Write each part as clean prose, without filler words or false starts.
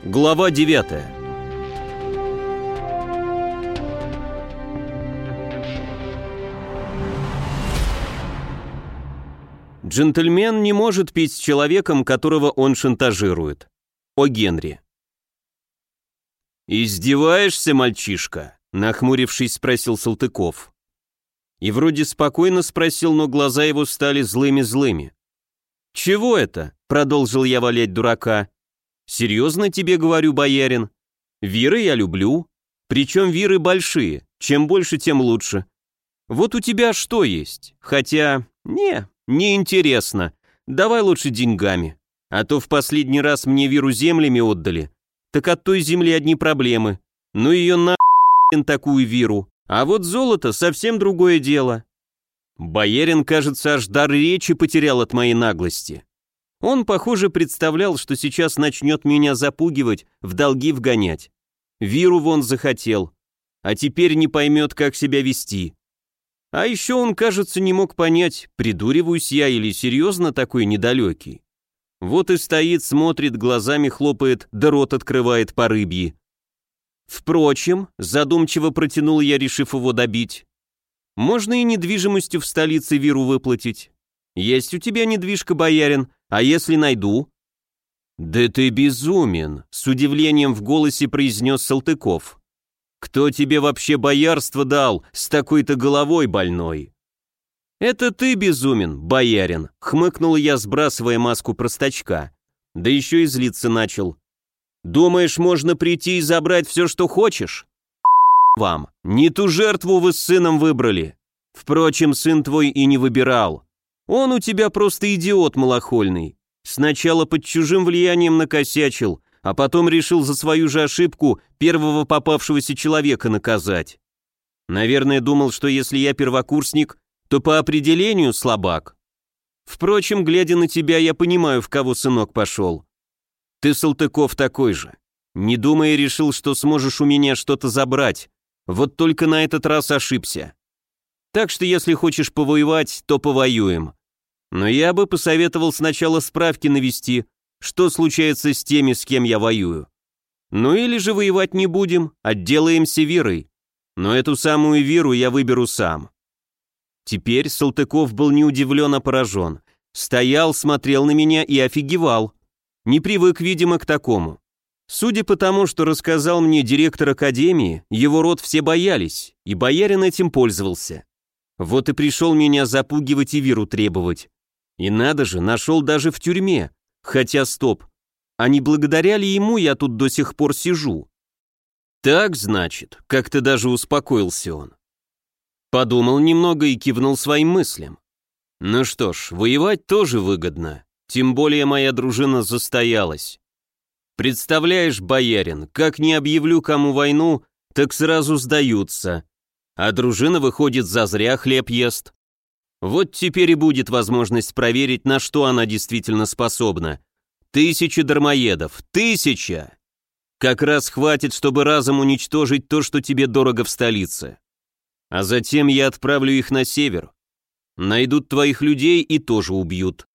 Глава 9. Джентльмен не может пить с человеком, которого он шантажирует. О Генри. «Издеваешься, мальчишка?» — нахмурившись, спросил Салтыков. И вроде спокойно спросил, но глаза его стали злыми-злыми. «Чего это?» — продолжил я валять дурака. «Серьезно тебе говорю, боярин? Виры я люблю, причем виры большие, чем больше, тем лучше. Вот у тебя что есть? Хотя, не интересно. Давай лучше деньгами, а то в последний раз мне виру землями отдали, так от той земли одни проблемы. Ну ее такую виру, а вот золото совсем другое дело». Боярин, кажется, аж дар речи потерял от моей наглости. Он, похоже, представлял, что сейчас начнет меня запугивать, в долги вгонять. Виру вон захотел, а теперь не поймет, как себя вести. А еще он, кажется, не мог понять, придуриваюсь я или серьезно такой недалекий. Вот и стоит, смотрит, глазами хлопает, да рот открывает по рыбьи. Впрочем, задумчиво протянул я, решив его добить. Можно и недвижимостью в столице виру выплатить. Есть у тебя недвижка, боярин, а если найду? Да ты безумен, с удивлением в голосе произнес Салтыков. Кто тебе вообще боярство дал с такой-то головой больной? Это ты безумен, боярин, хмыкнул я, сбрасывая маску простачка. Да еще и злиться начал. Думаешь, можно прийти и забрать все, что хочешь? Вам, не ту жертву вы с сыном выбрали. Впрочем, сын твой и не выбирал. Он у тебя просто идиот малохольный. Сначала под чужим влиянием накосячил, а потом решил за свою же ошибку первого попавшегося человека наказать. Наверное, думал, что если я первокурсник, то по определению слабак. Впрочем, глядя на тебя, я понимаю, в кого сынок пошел. Ты, Салтыков, такой же. Не думая, решил, что сможешь у меня что-то забрать. Вот только на этот раз ошибся. Так что если хочешь повоевать, то повоюем. Но я бы посоветовал сначала справки навести, что случается с теми, с кем я воюю. Ну или же воевать не будем, отделаемся вирой. Но эту самую виру я выберу сам». Теперь Салтыков был не удивлен, а поражен. Стоял, смотрел на меня и офигевал. Не привык, видимо, к такому. Судя по тому, что рассказал мне директор академии, его род все боялись, и боярин этим пользовался. Вот и пришел меня запугивать и виру требовать. И надо же, нашел даже в тюрьме. Хотя стоп, а не благодаря ли ему я тут до сих пор сижу? Так, значит, как-то даже успокоился он. Подумал немного и кивнул своим мыслям. Ну что ж, воевать тоже выгодно, тем более моя дружина застоялась. Представляешь, боярин, как не объявлю кому войну, так сразу сдаются. А дружина, выходит, зазря хлеб ест. Вот теперь и будет возможность проверить, на что она действительно способна. 1000 дармоедов, 1000! Как раз хватит, чтобы разом уничтожить то, что тебе дорого в столице. А затем я отправлю их на север. Найдут твоих людей и тоже убьют.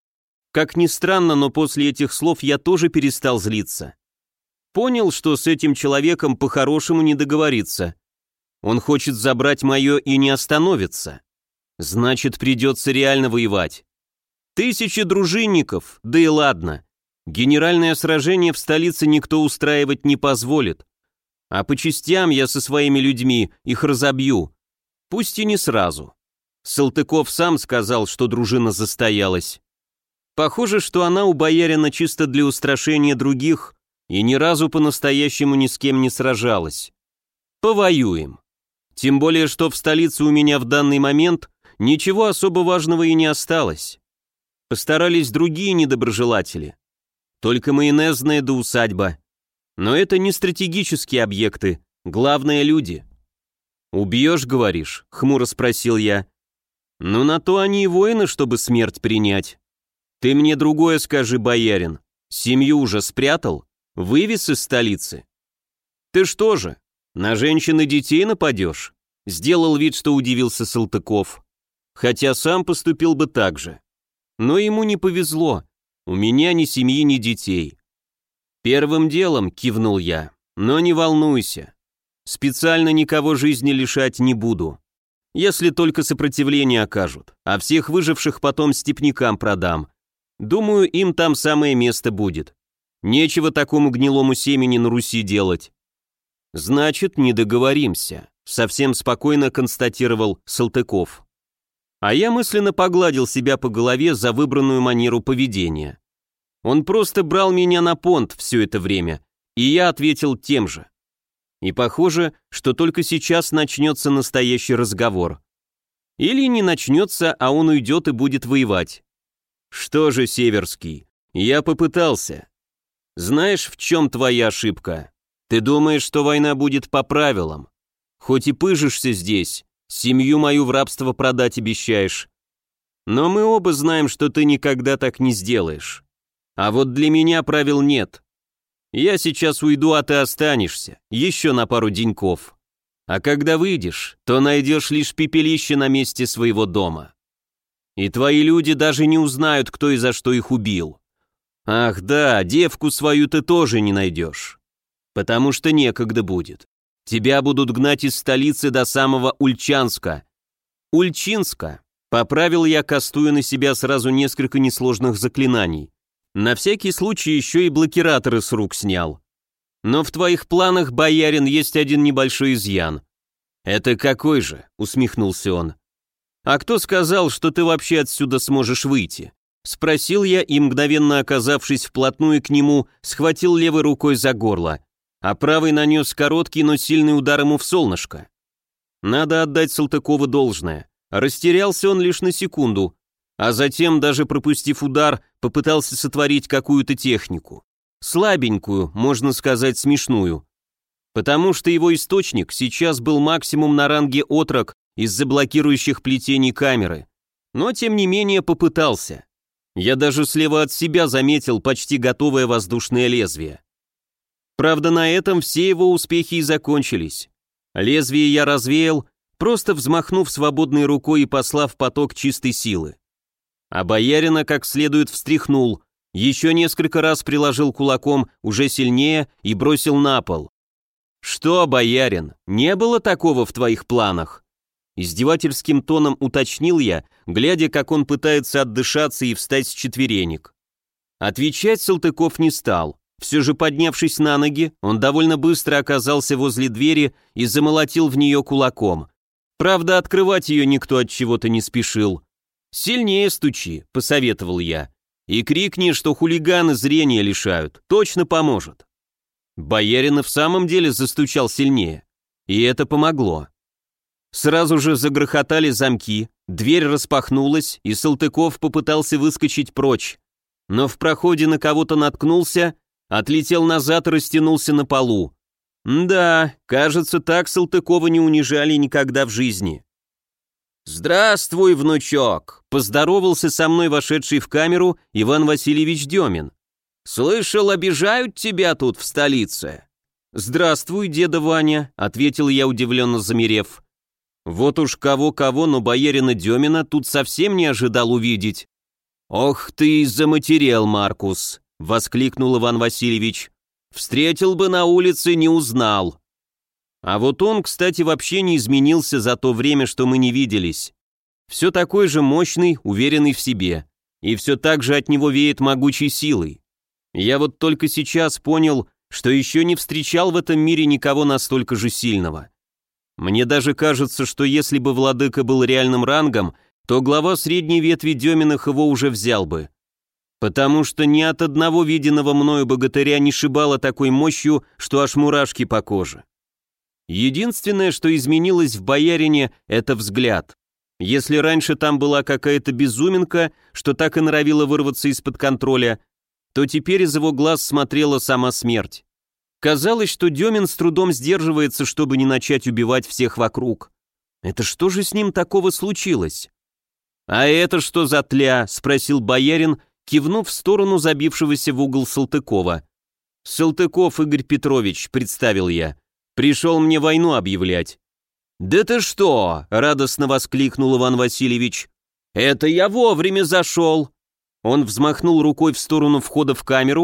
Как ни странно, но после этих слов я тоже перестал злиться. Понял, что с этим человеком по-хорошему не договориться. Он хочет забрать мое и не остановится. Значит, придется реально воевать. 1000 дружинников, да и ладно. Генеральное сражение в столице никто устраивать не позволит. А по частям я со своими людьми их разобью. Пусть и не сразу. Салтыков сам сказал, что дружина застоялась. Похоже, что она у боярина чисто для устрашения других и ни разу по-настоящему ни с кем не сражалась. Повоюем. Тем более, что в столице у меня в данный момент ничего особо важного и не осталось. Постарались другие недоброжелатели. Только майонезная да усадьба. Но это не стратегические объекты, главное люди. «Убьешь, говоришь?» — хмуро спросил я. «Ну на то они и воины, чтобы смерть принять. Ты мне другое скажи, боярин. Семью уже спрятал? Вывез из столицы? Ты что же, на женщин и детей нападешь?» Сделал вид, что удивился Салтыков. Хотя сам поступил бы так же. Но ему не повезло. У меня ни семьи, ни детей. «Первым делом», — кивнул я, — «но не волнуйся. Специально никого жизни лишать не буду. Если только сопротивление окажут, а всех выживших потом степнякам продам. Думаю, им там самое место будет. Нечего такому гнилому семени на Руси делать». «Значит, не договоримся», — совсем спокойно констатировал Салтыков. А я мысленно погладил себя по голове за выбранную манеру поведения. Он просто брал меня на понт все это время, и я ответил тем же. И похоже, что только сейчас начнется настоящий разговор. Или не начнется, а он уйдет и будет воевать. Что же, Северский, я попытался. Знаешь, в чем твоя ошибка? Ты думаешь, что война будет по правилам. Хоть и пыжишься здесь, семью мою в рабство продать обещаешь. Но мы оба знаем, что ты никогда так не сделаешь. А вот для меня правил нет. Я сейчас уйду, а ты останешься, еще на пару деньков. А когда выйдешь, то найдешь лишь пепелище на месте своего дома. И твои люди даже не узнают, кто и за что их убил. Ах да, девку свою ты тоже не найдешь. Потому что некогда будет. Тебя будут гнать из столицы до самого Ульчанска. Ульчинска. Поправил я, кастуя на себя сразу несколько несложных заклинаний. На всякий случай еще и блокираторы с рук снял. Но в твоих планах, боярин, есть один небольшой изъян. Это какой же? Усмехнулся он. А кто сказал, что ты вообще отсюда сможешь выйти? Спросил я и, мгновенно оказавшись вплотную к нему, схватил левой рукой за горло, а правой нанес короткий, но сильный удар ему в солнышко. Надо отдать Салтыкову должное. Растерялся он лишь на секунду, а затем, даже пропустив удар, попытался сотворить какую-то технику. Слабенькую, можно сказать, смешную. Потому что его источник сейчас был максимум на ранге отрок из-за блокирующих плетений камеры. Но, тем не менее, попытался. Я даже слева от себя заметил почти готовое воздушное лезвие. Правда, на этом все его успехи и закончились. Лезвие я развеял, просто взмахнув свободной рукой и послав поток чистой силы. А боярина как следует встряхнул, еще несколько раз приложил кулаком уже сильнее и бросил на пол. «Что, боярин, не было такого в твоих планах?» Издевательским тоном уточнил я, глядя, как он пытается отдышаться и встать с четверенек. Отвечать Салтыков не стал. Все же, поднявшись на ноги, он довольно быстро оказался возле двери и замолотил в нее кулаком. Правда, открывать ее никто от чего-то не спешил. «Сильнее стучи», — посоветовал я. «И крикни, что хулиганы зрения лишают, точно поможет». Боярин и в самом деле застучал сильнее. И это помогло. Сразу же загрохотали замки, дверь распахнулась, и Салтыков попытался выскочить прочь. Но в проходе на кого-то наткнулся, отлетел назад и растянулся на полу. Да, кажется, так Салтыкова не унижали никогда в жизни. «Здравствуй, внучок!» — поздоровался со мной вошедший в камеру Иван Васильевич Демин. «Слышал, обижают тебя тут в столице?» «Здравствуй, деда Ваня», — ответил я, удивленно замерев. Вот уж кого-кого, но боярина Демина тут совсем не ожидал увидеть. «Ох ты, заматерел, Маркус!» — воскликнул Иван Васильевич. «Встретил бы на улице, не узнал». А вот он, кстати, вообще не изменился за то время, что мы не виделись. Все такой же мощный, уверенный в себе. И все так же от него веет могучей силой. Я вот только сейчас понял, что еще не встречал в этом мире никого настолько же сильного. Мне даже кажется, что если бы владыка был реальным рангом, то глава средней ветви Деминых его уже взял бы. Потому что ни от одного виденного мною богатыря не шибало такой мощью, что аж мурашки по коже. Единственное, что изменилось в боярине, это взгляд. Если раньше там была какая-то безуминка, что так и норовила вырваться из-под контроля, то теперь из его глаз смотрела сама смерть. Казалось, что Демин с трудом сдерживается, чтобы не начать убивать всех вокруг. Это что же с ним такого случилось? «А это что за тля?» — спросил боярин, кивнув в сторону забившегося в угол Салтыкова. «Салтыков Игорь Петрович», — представил я. «Пришел мне войну объявлять». «Да ты что?» — радостно воскликнул Иван Васильевич. «Это я вовремя зашел!» Он взмахнул рукой в сторону входа в камеру,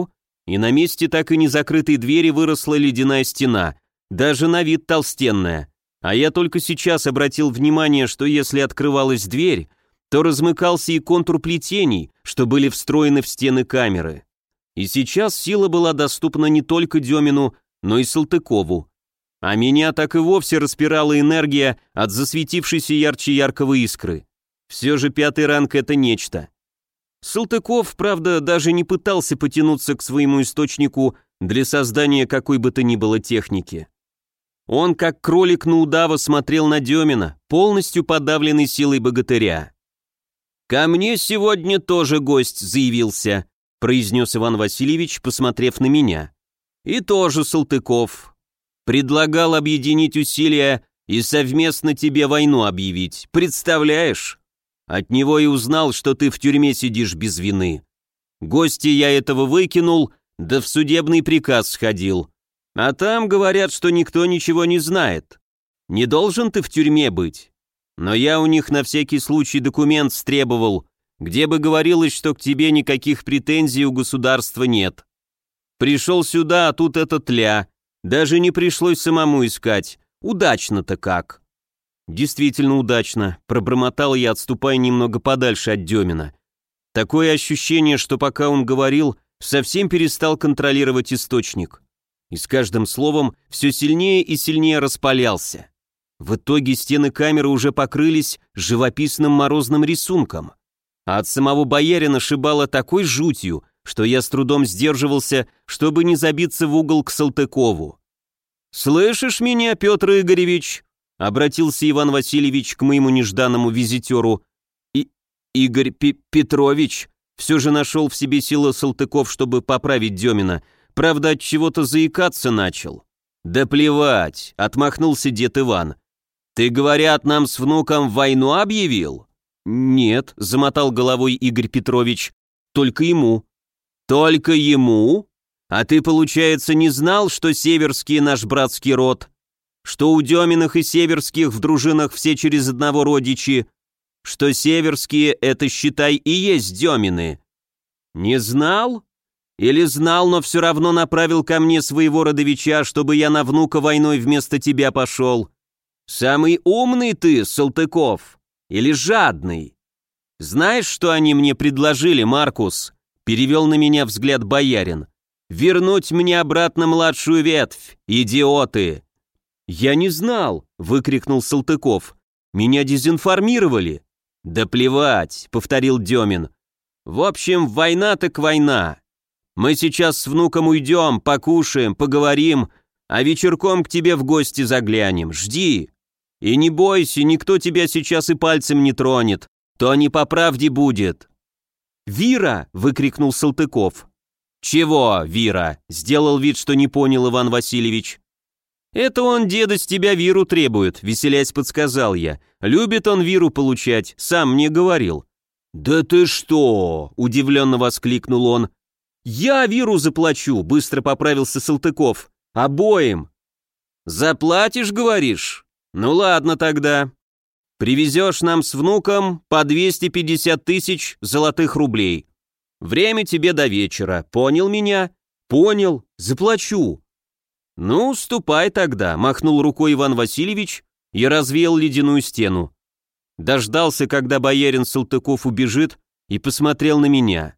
и на месте так и не закрытой двери выросла ледяная стена, даже на вид толстенная. А я только сейчас обратил внимание, что если открывалась дверь, то размыкался и контур плетений, что были встроены в стены камеры. И сейчас сила была доступна не только Демину, но и Салтыкову. А меня так и вовсе распирала энергия от засветившейся ярче яркого искры. Все же 5-й ранг — это нечто. Салтыков, правда, даже не пытался потянуться к своему источнику для создания какой бы то ни было техники. Он, как кролик на удава, смотрел на Демина, полностью подавленный силой богатыря. «Ко мне сегодня тоже гость заявился», — произнес Иван Васильевич, посмотрев на меня. «И тоже Салтыков. Предлагал объединить усилия и совместно тебе войну объявить. Представляешь? От него и узнал, что ты в тюрьме сидишь без вины. Гостя я этого выкинул, да в судебный приказ сходил. А там говорят, что никто ничего не знает. Не должен ты в тюрьме быть. Но я у них на всякий случай документ стребовал, где бы говорилось, что к тебе никаких претензий у государства нет. Пришел сюда, а тут это тля. Даже не пришлось самому искать. Удачно-то как». «Действительно удачно», — пробормотал я, отступая немного подальше от Демина. Такое ощущение, что пока он говорил, совсем перестал контролировать источник. И с каждым словом все сильнее и сильнее распалялся. В итоге стены камеры уже покрылись живописным морозным рисунком. А от самого боярина шибало такой жутью, что я с трудом сдерживался, чтобы не забиться в угол к Салтыкову. «Слышишь меня, Петр Игоревич?» — обратился Иван Васильевич к моему нежданному визитеру. «Игорь Петрович», — все же нашел в себе силы Салтыков, чтобы поправить Демина, правда, от чего-то заикаться начал. «Да плевать», — отмахнулся дед Иван. «Ты, говорят, нам с внуком войну объявил?» «Нет», — замотал головой Игорь Петрович, — «только ему». «Только ему? А ты, получается, не знал, что Северские наш братский род? Что у Деминых и Северских в дружинах все через одного родичи? Что Северские — это, считай, и есть Демины? Не знал? Или знал, но все равно направил ко мне своего родовича, чтобы я на внука войной вместо тебя пошел? Самый умный ты, Салтыков, или жадный? Знаешь, что они мне предложили, Маркус?» Перевел на меня взгляд боярин. «Вернуть мне обратно младшую ветвь, идиоты!» «Я не знал!» — выкрикнул Салтыков. «Меня дезинформировали!» «Да плевать!» — повторил Демин. «В общем, война так война. Мы сейчас с внуком уйдем, покушаем, поговорим, а вечерком к тебе в гости заглянем. Жди! И не бойся, никто тебя сейчас и пальцем не тронет, то не по правде будет!» «Вира!» — выкрикнул Салтыков. «Чего, Вира?» — сделал вид, что не понял Иван Васильевич. «Это он, деда, с тебя Виру требует», — веселясь подсказал я. «Любит он Виру получать, сам мне говорил». «Да ты что?» — удивленно воскликнул он. «Я Виру заплачу», — быстро поправился Салтыков. «Обоим». «Заплатишь, говоришь? Ну ладно тогда. Привезешь нам с внуком по 250 тысяч золотых рублей. Время тебе до вечера. Понял меня?» «Понял. Заплачу». «Ну, ступай тогда», — махнул рукой Иван Васильевич и развеял ледяную стену. Дождался, когда боярин Салтыков убежит, и посмотрел на меня.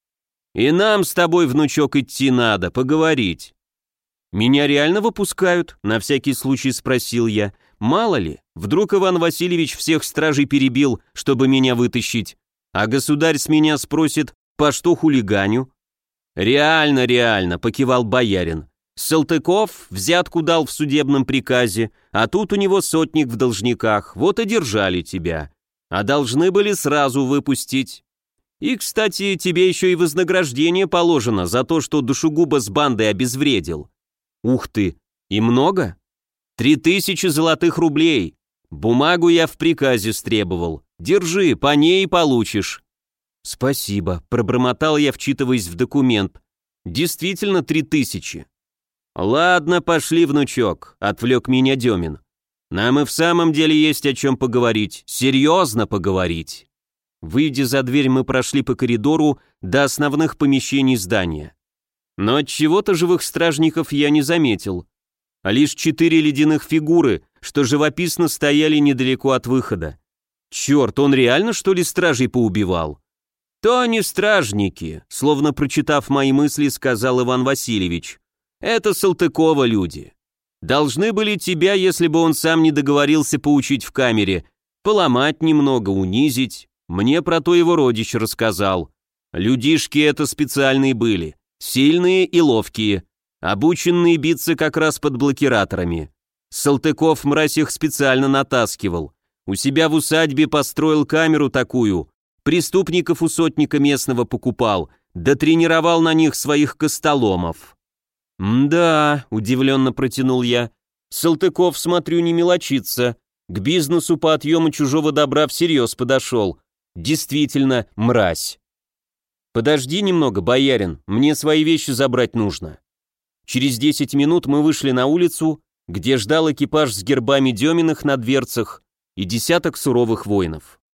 «И нам с тобой, внучок, идти надо, поговорить». «Меня реально выпускают?» — на всякий случай спросил я. «Мало ли, вдруг Иван Васильевич всех стражей перебил, чтобы меня вытащить, а государь с меня спросит, по что хулиганю?» «Реально, реально», — покивал боярин. «Салтыков взятку дал в судебном приказе, а тут у него сотник в должниках, вот и держали тебя. А должны были сразу выпустить. И, кстати, тебе еще и вознаграждение положено за то, что душегуба с бандой обезвредил». «Ух ты! И много?» 3000 золотых рублей. Бумагу я в приказе стребовал. Держи, по ней получишь». «Спасибо», — пробормотал я, вчитываясь в документ. «Действительно 3000. «Ладно, пошли, внучок», — отвлек меня Демин. «Нам и в самом деле есть о чем поговорить, серьезно поговорить». Выйдя за дверь, мы прошли по коридору до основных помещений здания. Но от чего-то живых стражников я не заметил, а лишь 4 ледяных фигуры, что живописно стояли недалеко от выхода. Черт, он реально, что ли, стражей поубивал? То они стражники, словно прочитав мои мысли, сказал Иван Васильевич. Это Салтыкова люди. Должны были тебя, если бы он сам не договорился, поучить в камере, поломать немного, унизить. Мне про то его родич рассказал. Людишки это специальные были, сильные и ловкие, обученные биться как раз под блокираторами. Салтыков, мразь, их специально натаскивал. У себя в усадьбе построил камеру такую, преступников у сотника местного покупал, да тренировал на них своих костоломов. «Да», — удивленно протянул я, — «Салтыков, смотрю, не мелочится, к бизнесу по отъему чужого добра всерьез подошел. Действительно, мразь». «Подожди немного, боярин, мне свои вещи забрать нужно». Через 10 минут мы вышли на улицу, где ждал экипаж с гербами Деминых на дверцах и десяток суровых воинов.